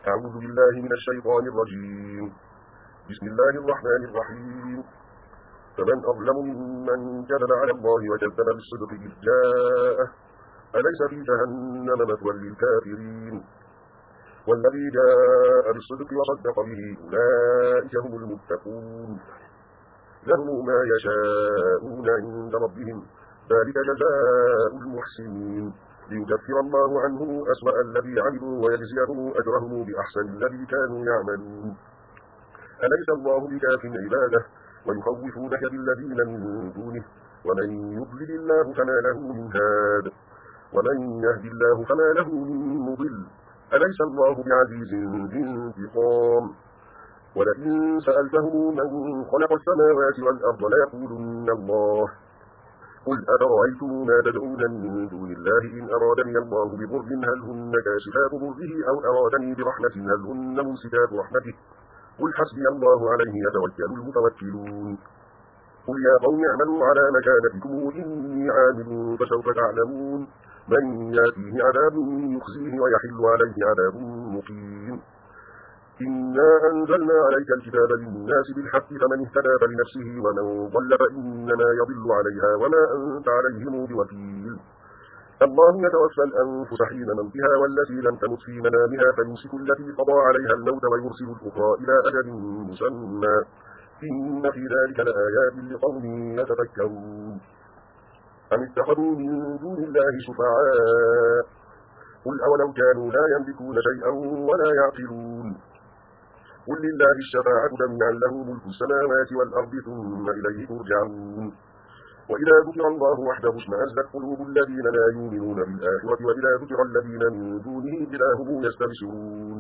أعوذ بالله من الشيطان الرجيم. بسم الله الرحمن الرحيم. فمن أظلم ممن كذب على الله وكذب بالصدق إذ جاءه أليس في جهنم مثوى للكافرين والذي جاء بالصدق وصدق به أولئك هم المتقون لهم ما يشاءون عند ربهم ذلك جزاء المحسنين ليكفر الله عنهم أسوأ الذي عملوا ويجزيهم أجرهم بأحسن الذي كانوا يعملون أليس الله بكاف عباده ويخوفونك بالذين من دونه ومن يضلل الله فما له من هاد ومن يهد الله فما له من مضل أليس الله بعزيز ذي انتقام ولئن سألتهم من خلق السماوات والأرض ليقولن الله قل أفرأيتم ما تدعون من دون الله إن أرادني الله بضر هل هن كاشفات ضره أو أرادني برحمة هل هن ممسكات رحمته قل حسبي الله عليه يتوكل المتوكلون قل يا قوم اعملوا على مكانتكم إني عامل فسوف تعلمون من يأتيه عذاب يخزيه ويحل عليه عذاب مقيم إنا أنزلنا عليك الكتاب للناس بالحق فمن اهتدى فلنفسه ومن ضل فإنما يضل عليها وما أنت عليهم بوكيل الله يتوفى الأنفس حين موتها والتي لم تمت في منامها فيمسك التي قضى عليها الموت ويرسل الأخرى إلى أجل مسمى إن في ذلك لآيات لقوم يتفكرون أم اتخذوا من دون الله شفعاء قل أولو كانوا لا يملكون شيئا ولا يعقلون قل لله الشفاعة جميعا له ملك السماوات والأرض ثم إليه ترجعون وإذا ذكر الله وحده اشمأزت قلوب الذين لا يؤمنون بالآخرة وإذا ذكر الذين من دونه إذا هم يستبشرون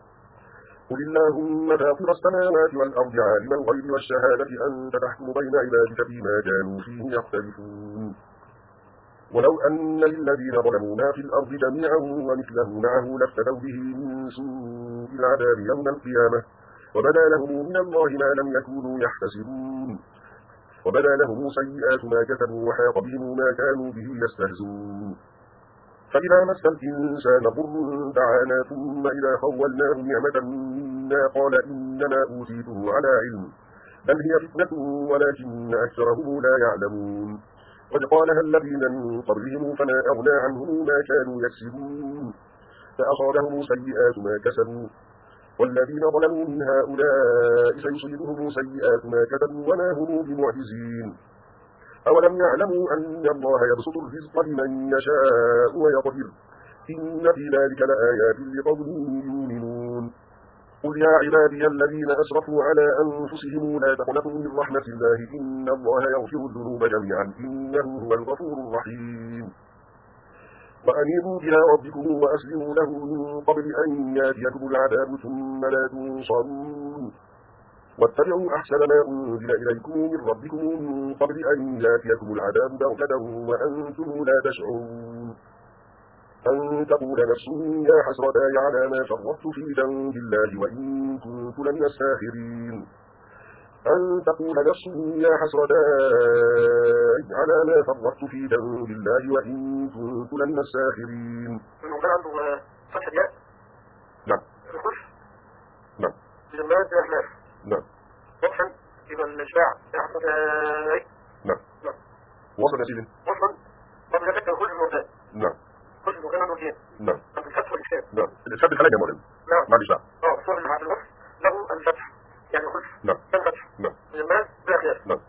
قل اللهم فاطر السماوات والأرض عالم الغيب والشهادة أنت تحكم بين عبادك فيما كانوا فيه يختلفون ولو أن للذين ظلموا ما في الأرض جميعا ومثله معه لافتدوا به من سوء العذاب يوم القيامة وبدا لهم من الله ما لم يكونوا يحتسبون وبدا لهم سيئات ما كسبوا وحاق بهم ما كانوا به يستهزئون فإذا مس الإنسان ضر دعانا ثم إذا خولناه نعمة منا قال إنما أوتيته على علم بل هي فتنة ولكن أكثرهم لا يعلمون قد قالها الذين من قبلهم فما أغنى عنهم ما كانوا يكسبون فأصابهم سيئات ما كسبوا والذين ظلموا من هؤلاء سيصيبهم سيئات ما كسبوا وما هم بمعجزين أولم يعلموا أن الله يبسط الرزق لمن يشاء ويقدر إن في ذلك لآيات لقوم يؤمنون قل يا عبادي الذين أسرفوا على أنفسهم لا تقنطوا من رحمة الله إن الله يغفر الذنوب جميعا إنه هو الغفور الرحيم وأنيبوا إلى ربكم وأسلموا له من قبل أن يأتيكم العذاب ثم لا تنصرون واتبعوا أحسن ما أنزل إليكم من ربكم من قبل أن يأتيكم العذاب بغتة وأنتم لا تشعرون أن تقول نفس يا حسرتاي على ما فرطت في ذنب الله وإن كنت لمن الساخرين أن تقول نفس يا حسرتاي على ما فرطت في ذنب الله وإن كنت لمن الساخرين. كان عنده فتح الياء. نعم. نعم. لما تحلف. نعم. فتحا إذا الشاع يا حسرتاي. نعم. نعم. وصل يا سيدي. وصل. قبل ذلك كل الموتى. نعم. كل الموتى نوتين. نعم. الفتح والإشكال. نعم. الإشكال بالحلقة يا مولانا. نعم. معلش بقى. صور مع الوقت له الفتح يعني كل. نعم. الفتح. نعم. لما تحلف. نعم.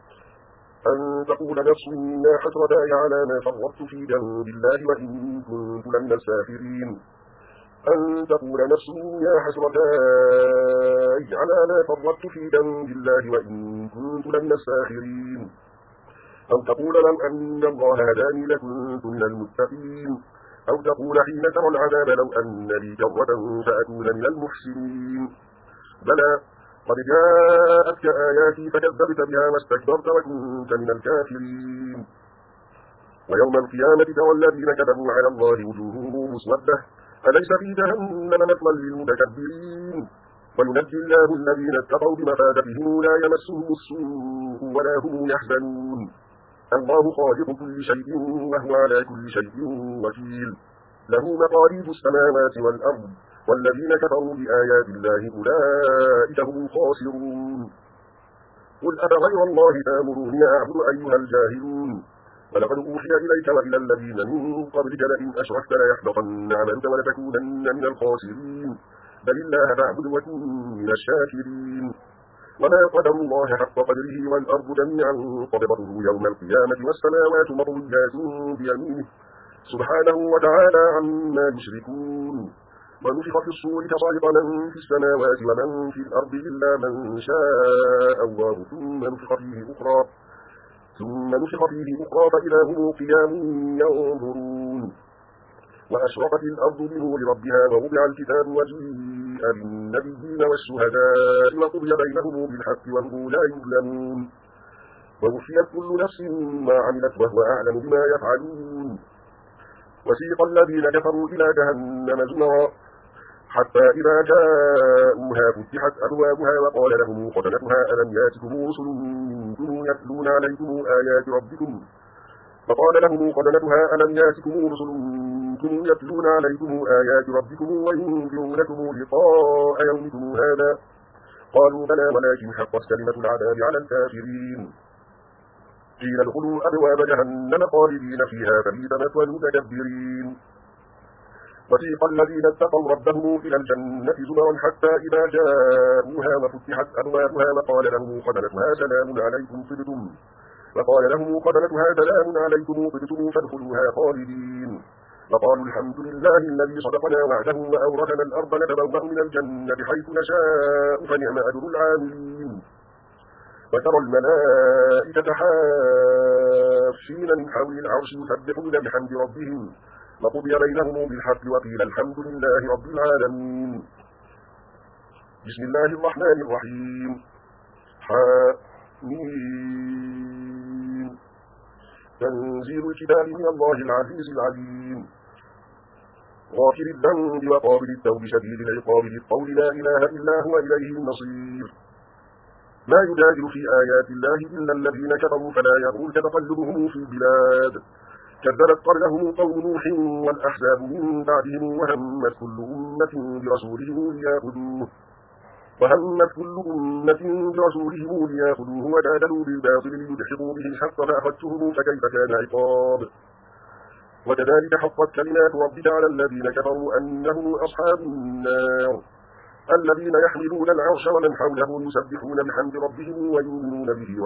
أن تقول نفس يا حسرتاي على ما فرطت في ذنب الله وإن كنت لمن الساخرين. أن تقول نفس يا حسرتاي على ما فرطت في ذنب الله وإن كنت لمن الساخرين. أو تقول لو أن الله هداني لكنت من المتقين. أو تقول حين ترى العذاب لو أن لي كرة فأكون من المحسنين. بلى قد جاءتك آياتي فكذبت بها واستكبرت وكنت من الكافرين. ويوم القيامة ترى الذين كذبوا على الله وجوههم مسودة أليس في جهنم مثوى للمتكبرين وينجي الله الذين اتقوا بمفازتهم لا يمسهم السوء ولا هم يحزنون. الله خالق كل شيء وهو على كل شيء وكيل له مقاليد السماوات والأرض والذين كفروا بآيات الله أولئك هم الخاسرون قل أفغير الله تأمروني أعبد أيها الجاهلون ولقد أوحي إليك وإلى الذين من قبلك لئن أشركت ليحبطن عملك ولتكونن من الخاسرين بل الله فاعبد وكن من الشاكرين وما قدر الله حق قدره والأرض جميعا قبضته يوم القيامة والسماوات مطويات بيمينه سبحانه وتعالى عما يشركون ونفخ في الصور فصعق من في السماوات ومن في الأرض إلا من شاء الله ثم نفخ فيه أخرى فإذا هم قيام ينظرون وأشرقت الأرض بنور ربها ووضع الكتاب وجيء بالنبيين والشهداء وقضي بينهم بالحق وهم لا يظلمون ووفيت كل نفس ما عملت وهو أعلم بما يفعلون وسيق الذين كفروا إلى جهنم زمرا حتى إذا جاءوها فتحت أبوابها وقال لهم خزنتها ألم يأتكم رسل منكم يتلون عليكم آيات ربكم وينذرونكم لقاء يومكم هذا قالوا بلى ولكن حقت كلمة العذاب على الكافرين قيل ادخلوا أبواب جهنم خالدين فيها فبئس مثوى المتكبرين وسيق الذين اتقوا ربهم إلى الجنة زمرا حتى إذا جاءوها وفتحت أبوابها وقال لهم خزنتها سلام عليكم طبتم فادخلوها خالدين وقالوا الحمد لله الذي صدقنا وعده وأورثنا الأرض نتبوأ من الجنة حيث نشاء فنعم أجر العاملين وترى الملائكة حافين من حول العرش يسبحون بحمد ربهم وقضي بينهم بالحق وقيل الحمد لله رب العالمين بسم الله الرحمن الرحيم حميم تنزيل الكتاب من الله العزيز العليم غافر الذنب وقابل التوب شديد العقاب ذي الطول لا إله إلا هو إليه المصير ما يجادل في آيات الله إلا الذين كفروا فلا يغرك تقلبهم في البلاد كذبت قبلهم قوم نوح والأحزاب من بعدهم وهمت كل أمة برسولهم ليأخذوه وجادلوا بالباطل ليدحضوا به الحق فأخذتهم فكيف كان عقاب وكذلك حقت كلمات ربك على الذين كفروا أنهم أصحاب النار الذين يحملون العرش ومن حوله يسبحون بحمد ربهم ويؤمنون به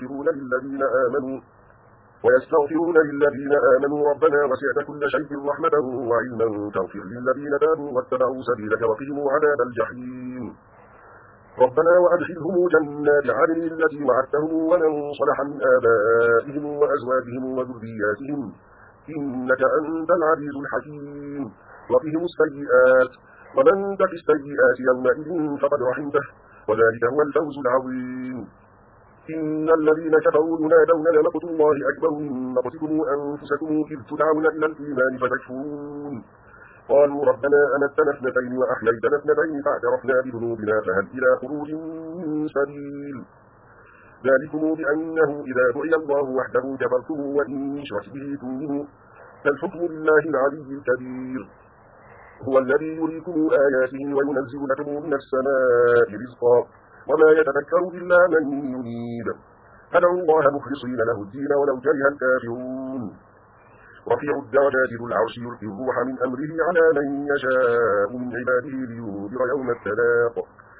ويستغفرون للذين آمنوا ربنا وسعت كل شيء رحمة وعلما تغفر للذين تابوا واتبعوا سبيلك وقهم عذاب الجحيم ربنا وأدخلهم جنات عدن التي وعدتهم ومن صلح من آبائهم وأزواجهم وذرياتهم إنك أنت العزيز الحكيم وقهم السيئات ومن تك السيئات يومئذ فقد رحمته وذلك هو الفوز العظيم إن الذين كفروا ينادون لمقت الله أكبر من مقتكم أنفسكم إذ تدعون إلى الإيمان فتكفرون قالوا ربنا أمتنا اثنتين وأحييتنا اثنتين فاعترفنا بذنوبنا فهل إلى خروج من سبيل ذلكم بأنه إذا دعي الله وحده كفرتم وإن يشرك به تؤمنوا فالحكم لله العلي الكبير هو الذي يريكم آياته وينزل لكم من السماء رزقا وما يتذكر إلا من ينيب فدعوا الله مخلصين له الدين ولو كره الكافرون رفيع الدرجات ذو العرش يلقي الروح من أمره على من يشاء من عباده لينذر يوم التلاق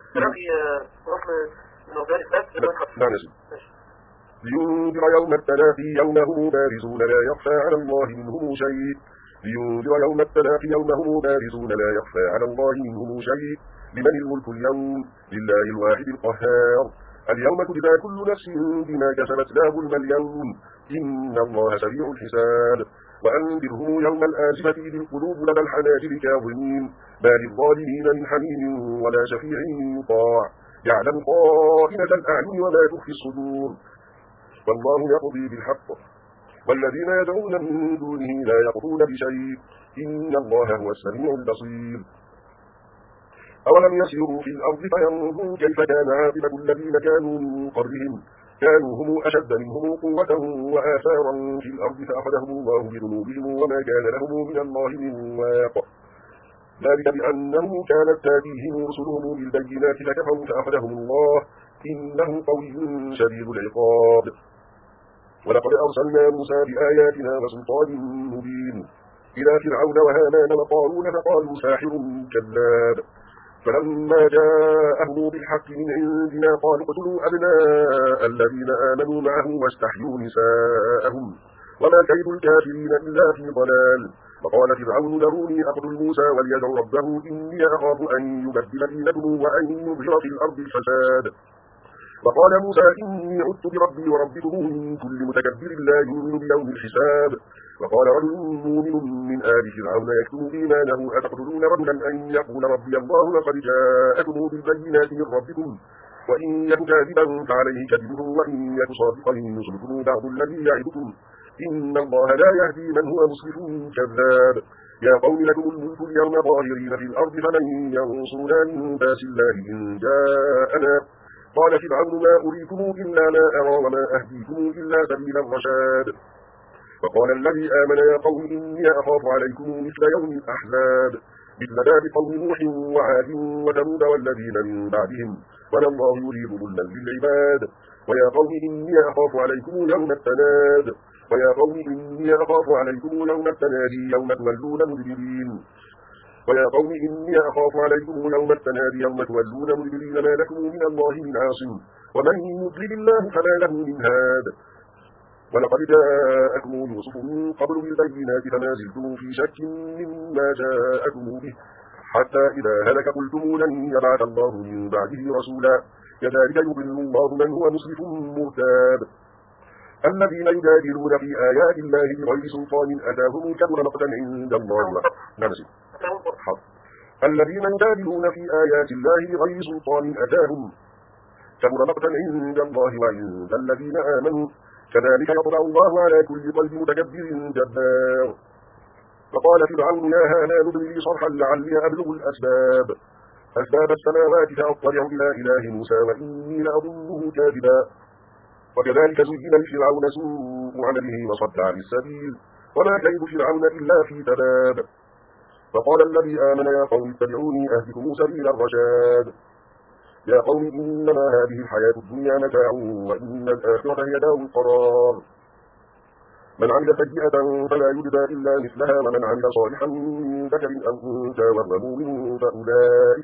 لينذر يوم التلاق يوم هم بارزون لا يخفى على الله منهم شيء لمن الملك اليوم لله الواحد القهار اليوم تجزى كل نفس بما كسبت لا ظلم اليوم إن الله سريع الحساب وأنذرهم يوم الآزفة إذ القلوب لدى الحناجر كاظمين ما للظالمين من حميم ولا شفيع يطاع يعلم خائنة الأعين وما تخفي الصدور والله يقضي بالحق والذين يدعون من دونه لا يقضون بشيء إن الله هو السميع البصير أولم يسيروا في الأرض فينظروا كيف كان عاقبة الذين كانوا من قبلهم كانوا هم أشد منهم قوة وآثارا في الأرض فأخذهم الله بذنوبهم وما كان لهم من الله من واق ذلك بأنهم كانت تأتيهم رسلهم بالبينات فكفروا فأخذهم الله إنه قوي شديد العقاب. ولقد أرسلنا موسى بآياتنا وسلطان مبين إلى فرعون وهامان وقارون فقالوا ساحر كذاب. فلما جاءهم بالحق من عندنا قالوا اقتلوا أبناء الذين آمنوا معه واستحيوا نساءهم وما كيد الكافرين إلا في ضلال. وقال فرعون ذروني أقتل موسى وليدع ربه إني أخاف أن يبدل دينكم وأن يظهر في الأرض الفساد. وقال موسى إني عدت بربي وربكم من كل متكبر لا يؤمن بيوم الحساب. وقال رجل مؤمن من آل فرعون يكتم إيمانه أتقتلون رجلا أن يقول ربي الله وقد جاءكم بالبينات من ربكم وإن يك كاذبا فعليه كذبه وإن يك صادقا يصبكم بعض الذي يعدكم إن الله لا يهدي من هو مسرف كذاب. يا قوم لكم الملك اليوم ظاهرين في الأرض فمن ينصرنا من باس الله إن جاءنا. قال فرعون ما أريكم إلا ما أرى وما أهديكم إلا سبيل الرشاد. فقال الذي آمن يا قوم إني أخاف عليكم مثل يوم الأحزاب مثل داب قوم نوح وعاد وثمود والذين من بعدهم ولا الله يريد ظلما للعباد. ويا قوم إني أخاف عليكم يوم التناد ويا قوم إني أخاف عليكم يوم التنادي يوم تولون مدبرين. ويا قوم إني أخاف عليكم يوم التنادي يوم تولون مدبرين ما لكم من الله من عاصم ومن يضلل الله فما له من هاد. ولقد جاءكم يوسف من قبل بالبينات فما زلتم في شك مما جاءكم به حتى إذا هلك قلتم لن يبعث الله من بعده رسولا كذلك يضل الله من هو مسرف مرتاب. الذين يجادلون في آيات الله بغير سلطان أتاهم كبر مقتا عند الله الذين يجادلون في آيات الله بغير سلطان أتاهم كبر مقتا عند الله وعند الذين آمنوا كذلك يطبع الله على كل قلب متكبر جبار. فقال فرعون يا هامان ابن لي صرحا لعلي أبلغ أسباب السماوات فأطلع إلى إله موسى وإني لأظنه كاذبا. وكذلك زين لفرعون سوء عمله وصد عن السبيل وما كيد فرعون إلا في تباب. فقال الذي آمن يا قوم اتبعوني أهدكم سبيل الرشاد. يا قوم إنما هذه الحياة الدنيا متاع وإن الآخرة هي دار القرار. من عمل سيئة فلا يجزى إلا مثلها ومن عمل صالحا من ذكر أو أنثى وهو مؤمن فأولئك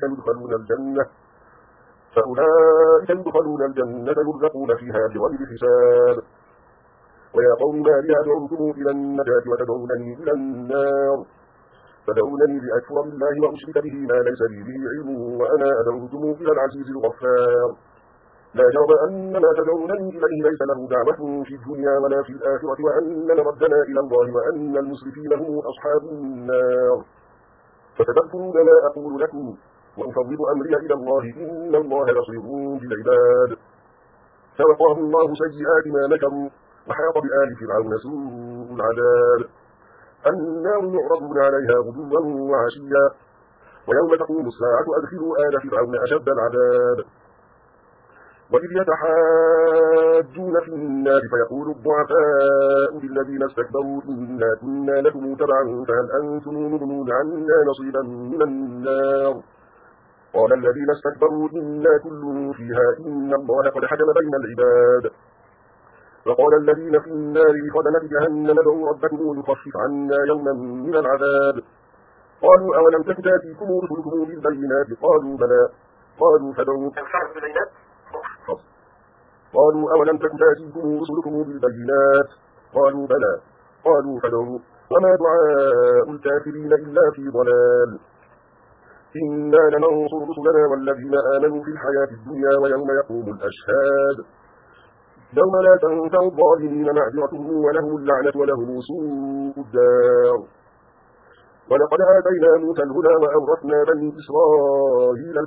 يدخلون الجنة يرزقون فيها بغير حساب. ويا قوم ما لي أدعوكم إلى النجاة وتدعونني إلى النار فدعونني لأكفر بالله وأشرك به ما ليس لي به علم وأنا أدعوكم إلى العزيز الغفار. لا جرم أن ما تدعونني إليه ليس له دعوة في الدنيا ولا في الآخرة وأن مردنا إلى الله وأن المسرفين هم أصحاب النار. فتذكرون ما أقول لكم وأفوض أمري إلى الله إن الله بصير بالعباد. فوقاه الله سيئات ما مكروا وحاط بآل فرعون سوء العذاب. النار يعرضون عليها غدوا وعشيا ويوم تقوم الساعة أدخلوا آل فرعون أشد العذاب. وإذ يتحاجون في النار فيقول الضعفاء للذين استكبروا إنا كنا لكم تبعا فهل أنتم مغنون عنا نصيبا من النار. قال الذين استكبروا إنا كل فيها إن الله قد حكم بين العباد. وقال الذين في النار لخزنة جهنم ادعوا ربكم يخفف عنا يوما من العذاب. قالوا أولم تك تأتيكم رسلكم بالبينات قالوا بلى قالوا فادعوا أولم تك تأتيكم رسلكم بالبينات قالوا بلى قالوا فادعوا وما دعاء الكافرين إلا في ضلال. إنا لننصر رسلنا والذين آمنوا في الحياة الدنيا ويوم يقوم الأشهاد يوم لا تنفع الظالمين معذرتهم ولهم اللعنة ولهم سوء الدار. ولقد آتينا موسى الهدى وأورثنا بني إسرائيل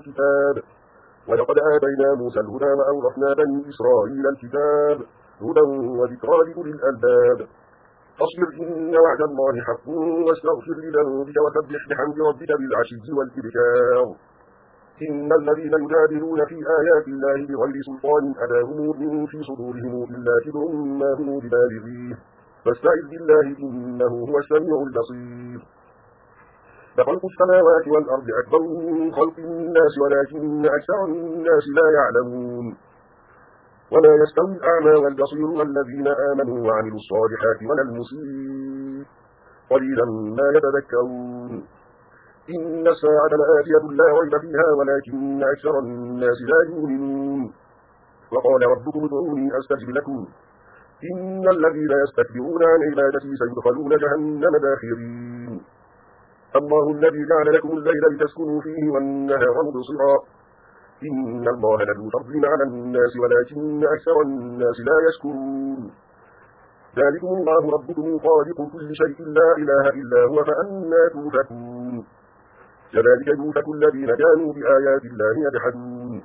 الكتاب هدى وذكرى لأولي الألباب. فاصبر إن وعد الله حق واستغفر لذنبك وسبح بحمد ربك بالعشي والإبكار. إن الذين يجادلون في آيات الله بغير سلطان أتاهم إن في صدورهم إلا كبر ما هم ببالغيه فاستعذ بالله إنه هو السميع البصير. لخلق السماوات والأرض أكبر من خلق الناس ولكن أكثر الناس لا يعلمون ولا يستوي الأعمى والبصير والذين آمنوا وعملوا الصالحات ولا المسيء قليلا ما يتذكرون إن الساعة لآتية لا ريب فيها ولكن أكثر الناس لا يؤمنون وقال ربكم ادعوني أستجب لكم إن الذين يستكبرون عن عبادتي سيدخلون جهنم داخرين الله الذي جعل لكم الليل لتسكنوا فيه والنهار مبصرا إن الله لذو فضل على الناس ولكن أكثر الناس لا يشكرون ذلكم الله ربكم خالق كل شيء لا إله إلا هو فأنى توفكون كذلك يوفك الذين كانوا بآيات الله يجحدون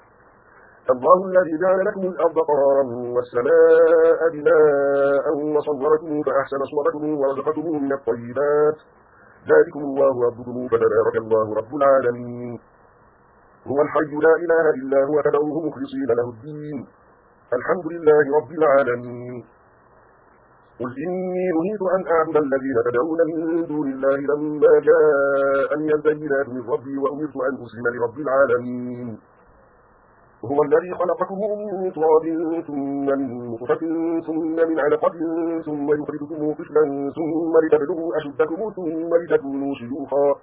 الله الذي جعل لكم الأرض قرارا والسماء بناء وصوركم فأحسن صوركم ورزقكم من الطيبات ذلكم الله ربكم فتبارك الله رب العالمين هو الحي لا إله إلا هو فادعوه مخلصين له الدين الحمد لله رب العالمين قل إني نهيت أن أعبد الذين تدعون من دون الله لما جاءني البينات من ربي وأمرت أن أسلم لرب العالمين هو الذي خلقكم من تراب ثم من نطفة ثم من علقة ثم يخرجكم طفلا ثم لتبلغوا أشدكم ثم لتكونوا شيوخا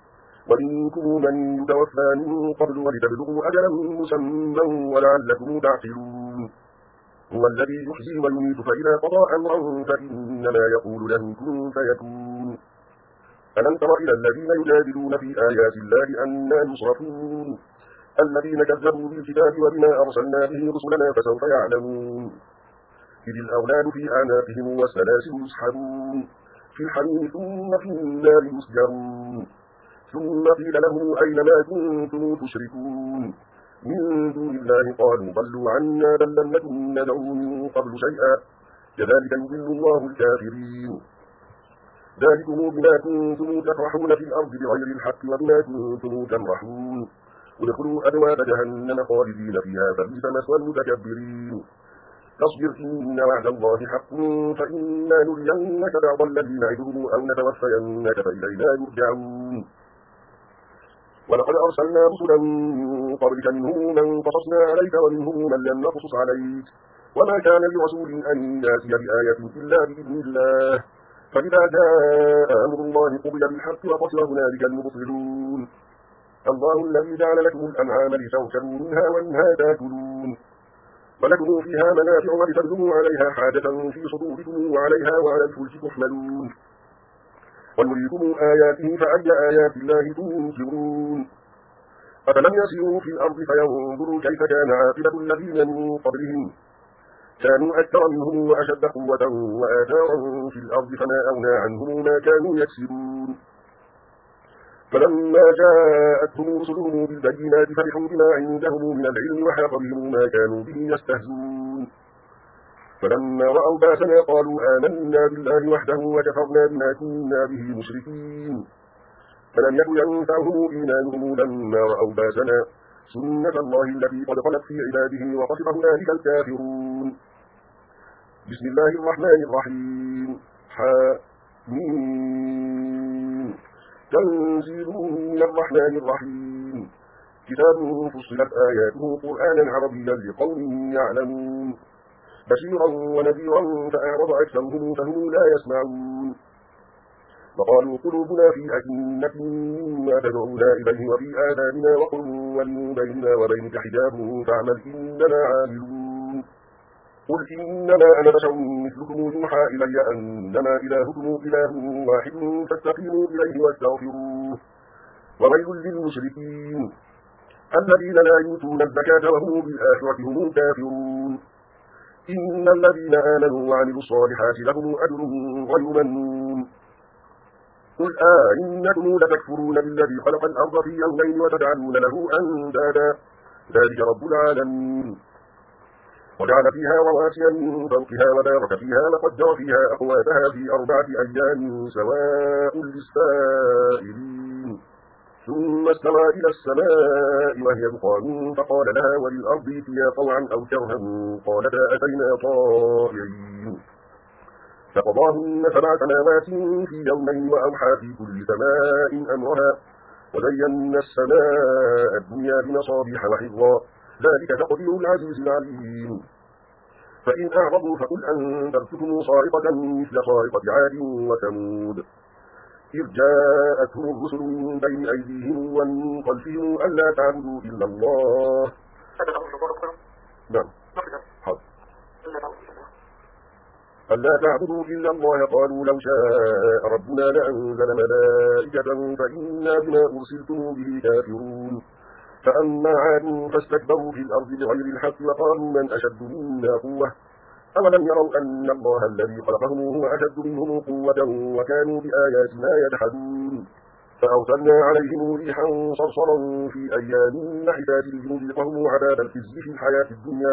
ومنكم من يتوفى من قبل ولتبلغوا أجلا مسمى ولعلكم تعقلون هو الذي يحيي ويميت فإذا قضى أمرا فإنما يقول له كن فيكون ألم تر إلى الذين يجادلون في آيات الله أنى يصرفون الذين كذبوا بالكتاب وبما أرسلنا به رسلنا فسوف يعلمون إذ الأغلال في أعناقهم والسلاسل يسحبون في الحميم ثم في النار يسجرون ثم قيل لهم أين ما كنتم تشركون من دون الله قالوا ضلوا عنا بل لم نكن ندعو من قبل شيئا كذلك يضل الله الكافرين ذلكم بما كنتم تفرحون في الأرض بغير الحق وبما كنتم تمرحون ادخلوا أبواب جهنم خالدين فيها فبئس مثوى المتكبرين فاصبر إن وعد الله حق فإنا نرينك بعض الذي نعدهم أو نتوفينك فإلينا يرجعون ولقد أرسلنا رسلا من قبلك منهم من قصصنا عليك ومنهم من لم نقصص عليك وما كان لرسول أن يأتي بآية إلا بإذن الله فإذا جاء أمر الله قضي بالحق وخسر هنالك المبطلون الله الذي جعل لكم الأنعام لتركبوا منها ومنها تأكلون ولكم فيها منافع ولتبلغوا عليها حاجة في صدوركم وعليها وعلى الفلك تحملون ونريكم آياته فأي آيات الله تنكرون أفلم يسيروا في الأرض فينظروا كيف كان عاقبة الذين من قبلهم كانوا أكثر منهم وأشد قوة وآثارا في الأرض فما أغنى عنهم ما كانوا يكسبون فلما جاءتهم رسلهم بالبينات فرحوا بما عندهم من العلم وحاق بهم ما كانوا به يستهزئون فلما رأوا باسنا قالوا آمنا بالله وحده وكفرنا بما كنا به مشركين فلم يكن ينفعهم إيمانهم لما رأوا باسنا سنة الله التي قد خلت في عباده وخسر هنالك الكافرون بسم الله الرحمن الرحيم حميم تنزيل من الرحمن الرحيم كتاب فصلت آياته قرآنا عربيا لقوم يعلمون بشيرا ونذيرا فأعرض أكثرهم فهم لا يسمعون وقالوا قلوبنا في أكنة مما تدعونا إليه وفي آذاننا وقر ومن بيننا وبينك حجاب فاعمل إننا عاملون قل إنما أنا بشر مثلكم يوحى إلي أنما إلهكم إله واحد فاستقيموا إليه واستغفروه وويل للمشركين الذين لا يؤتون الزكاة وهم بالآخرة هم كافرون إن الذين آمنوا وعملوا الصالحات لهم أجر غير ممنون قل إنكم لتكفرون بالذي خلق الأرض في يومين وتجعلون له أندادا ذلك رب العالمين وجعل فيها رواسي من فوقها وبارك فيها وقدر فيها أقواتها في 4 أيام سواء للسائلين ثم استوى إلى السماء وهي دخان فقال لها وللأرض ائتيا طوعا أو كرها قالتا أتينا طائعين فقضاهن 7 سماوات في يومين وأوحى في كل سماء أمرها وزينا السماء الدنيا بمصابيح وحفظا ذلك تقدير العزيز العليم فإن أعرضوا فقل أنذرتكم صاعقة مثل صاعقة عاد وثمود إذ جاءتهم الرسل من بين أيديهم ومن خلفهم ألا تعبدوا إلا الله. نعم حاضر. ألا تعبدوا إلا الله قالوا لو شاء ربنا لأنزل ملائكة فإنا بما أرسلتم به كافرون. فأما عاد فاستكبروا في الأرض بغير الحق وقالوا من أشد منا قوة أولم يروا أن الله الذي خلقهم هو أشد منهم قوة وكانوا بآياتنا يجحدون. فأرسلنا عليهم ريحا صرصرا في أيام نحسات لنذيقهم عذاب الخزي في الحياة الدنيا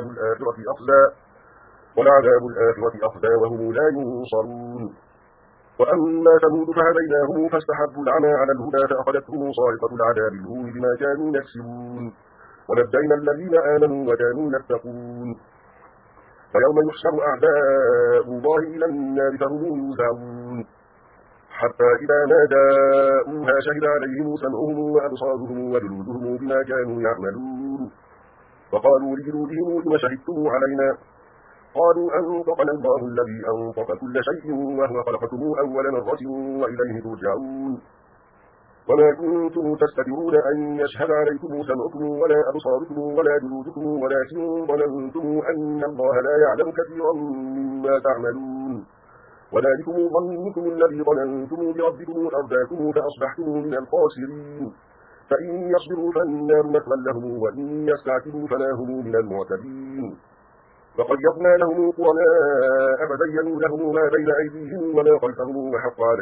ولعذاب الآخرة أخزى وهم لا ينصرون. وأما ثمود فهديناهم فاستحبوا العمى على الهدى فأخذتهم صاعقة العذاب الهون بما كانوا يكسبون ونجينا الذين آمنوا وكانوا يتقون. فيوم يحشر أعداء الله إلى النار فهم يوزعون حتى إذا ما جاءوها شهد عليهم سمعهم وأبصارهم وجلودهم بما كانوا يعملون. وقالوا لجلودهم لم شهدتم علينا قالوا أنطقنا الله الذي أنطق كل شيء وهو خلقكم أول مرة وإليه ترجعون. وما كنتم تستترون أن يشهد عليكم سمعكم ولا أبصاركم ولا جلودكم ولكن ظننتم أن الله لا يعلم كثيرا مما تعملون. وذلكم ظنكم الذي ظننتم بربكم أرداكم فأصبحتم من الخاسرين. فإن يصبروا فالنار مثوى لهم وإن يستعتبوا فلا هم من المعتدين. فقيضنا لهم قرناء فزينوا لهم ما بين أيديهم وما خلفهم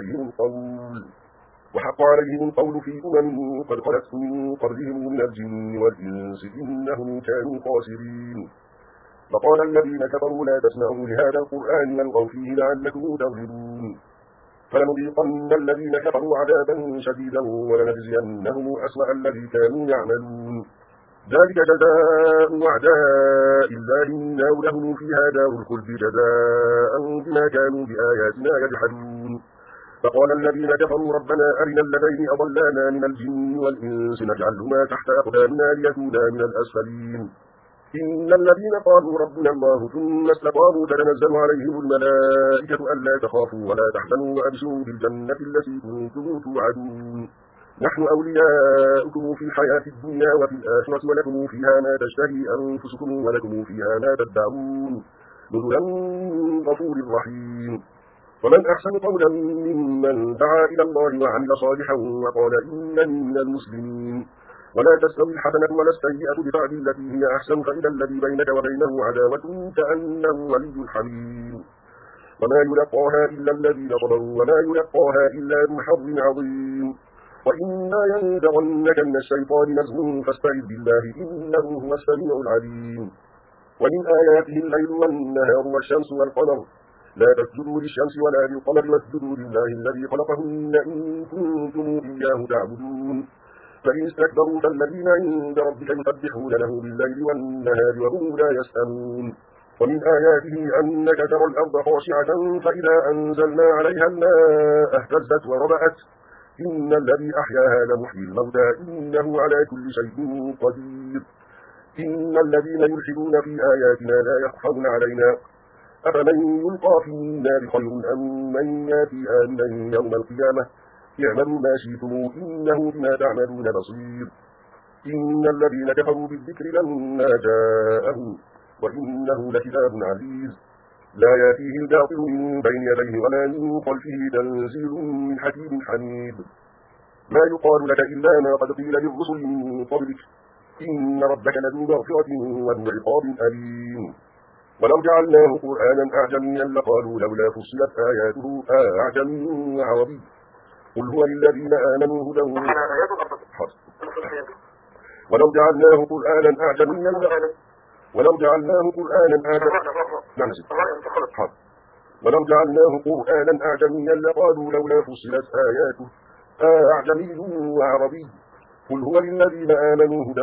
وحق عليهم القول في قد خلت من قبلهم من الجن والإنس إنهم كانوا خاسرين. فقال الذين كفروا لا تسمعوا لهذا القرآن والغوا فيه لعلكم تغلبون. فلنذيقن الذين كفروا عذابا شديدا ولنجزينهم أسوأ الذي كانوا يعملون. ذلك جزاء أعداء الله النار لهم فيها دار الخلد جزاء بما كانوا بآياتنا يجحدون. فقال الذين كفروا ربنا أرنا الذين أضلانا من الجن والإنس نجعلهما تحت أقدامنا ليكونا من الأسفلين. إن الذين قالوا ربنا الله ثم استقاموا تتنزل عليهم الملائكة ألا تخافوا ولا تحزنوا وأبشروا بالجنة التي كنتم توعدون. نحن أولياؤكم في الحياة الدنيا وفي الآخرة ولكم فيها ما تشتهي أنفسكم ولكم فيها ما تدعون نزلا من غفور رحيم. ومن أحسن قولا ممن دعا إلى الله وعمل صالحا وقال إنني من المسلمين. ولا تستوي الحسنة ولا السيئة ادفع بالتي هي أحسن فإذا الذي بينك وبينه عداوة كأنه ولي حميم. وما يلقاها إلا الذين صبروا وما يلقاها إلا ذو حظ عظيم. وإما ينزغنك من الشيطان نزغ فاستعذ بالله إنه هو السميع العليم. ومن آياته الليل والنهار والشمس والقمر لا تسجدوا للشمس ولا للقمر واسجدوا لله الذي خلقهن إن كنتم إياه تعبدون. فإن استكبروا فالذين عند ربك يسبحون له بالليل والنهار وهم لا يسأمون. ومن آياته أنك ترى الأرض خاشعة فإذا أنزلنا عليها الماء اهتزت وربأت إن الذي أحياها لمحيي الموتى إنه على كل شيء قدير. إن الذين يلحدون في آياتنا لا يخفون علينا أفمن يلقى في النار خير أم من يأتي آمنا يوم القيامة اعملوا ما شئتم إنه بما تعملون بصير. إن الذين كفروا بالذكر لما جاءهم وإنه لكتاب عزيز لا يأتيه الباطل من بين يديه ولا من خلفه تنزيل من حكيم حميد. ما يقال لك إلا ما قد قيل للرسل من قبلك إن ربك لذو مغفرة وذو عقاب أليم. ولو جعلناه قرآنا أعجميا لقالوا لولا فصلت آياته أعجمي وعربي قل هو للذين آمنوا هدى ولو جعلناه قرآنا أعجميا ولو جعلناه قرآنا أعجميا لقالوا لولا فصلت آياته أعجمي وعربي قل هو للذين آمنوا هدى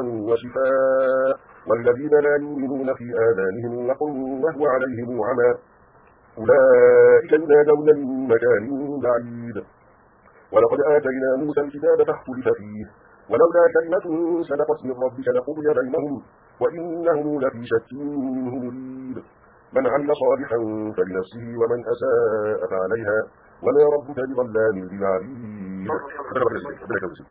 وشفاء والذين لا يؤمنون في آذانهم وقل وهو عليهم عمى أولئك ينادون من مكان بعيد ولقد آتينا موسى الكتاب فاختلف فيه ولولا كلمة سبقت من ربك لقضي بينهم وإنهم لفي شك منه مريب من عمل صالحا فلنفسه ومن أساء فعليها وما ربك بظلام للعبيد.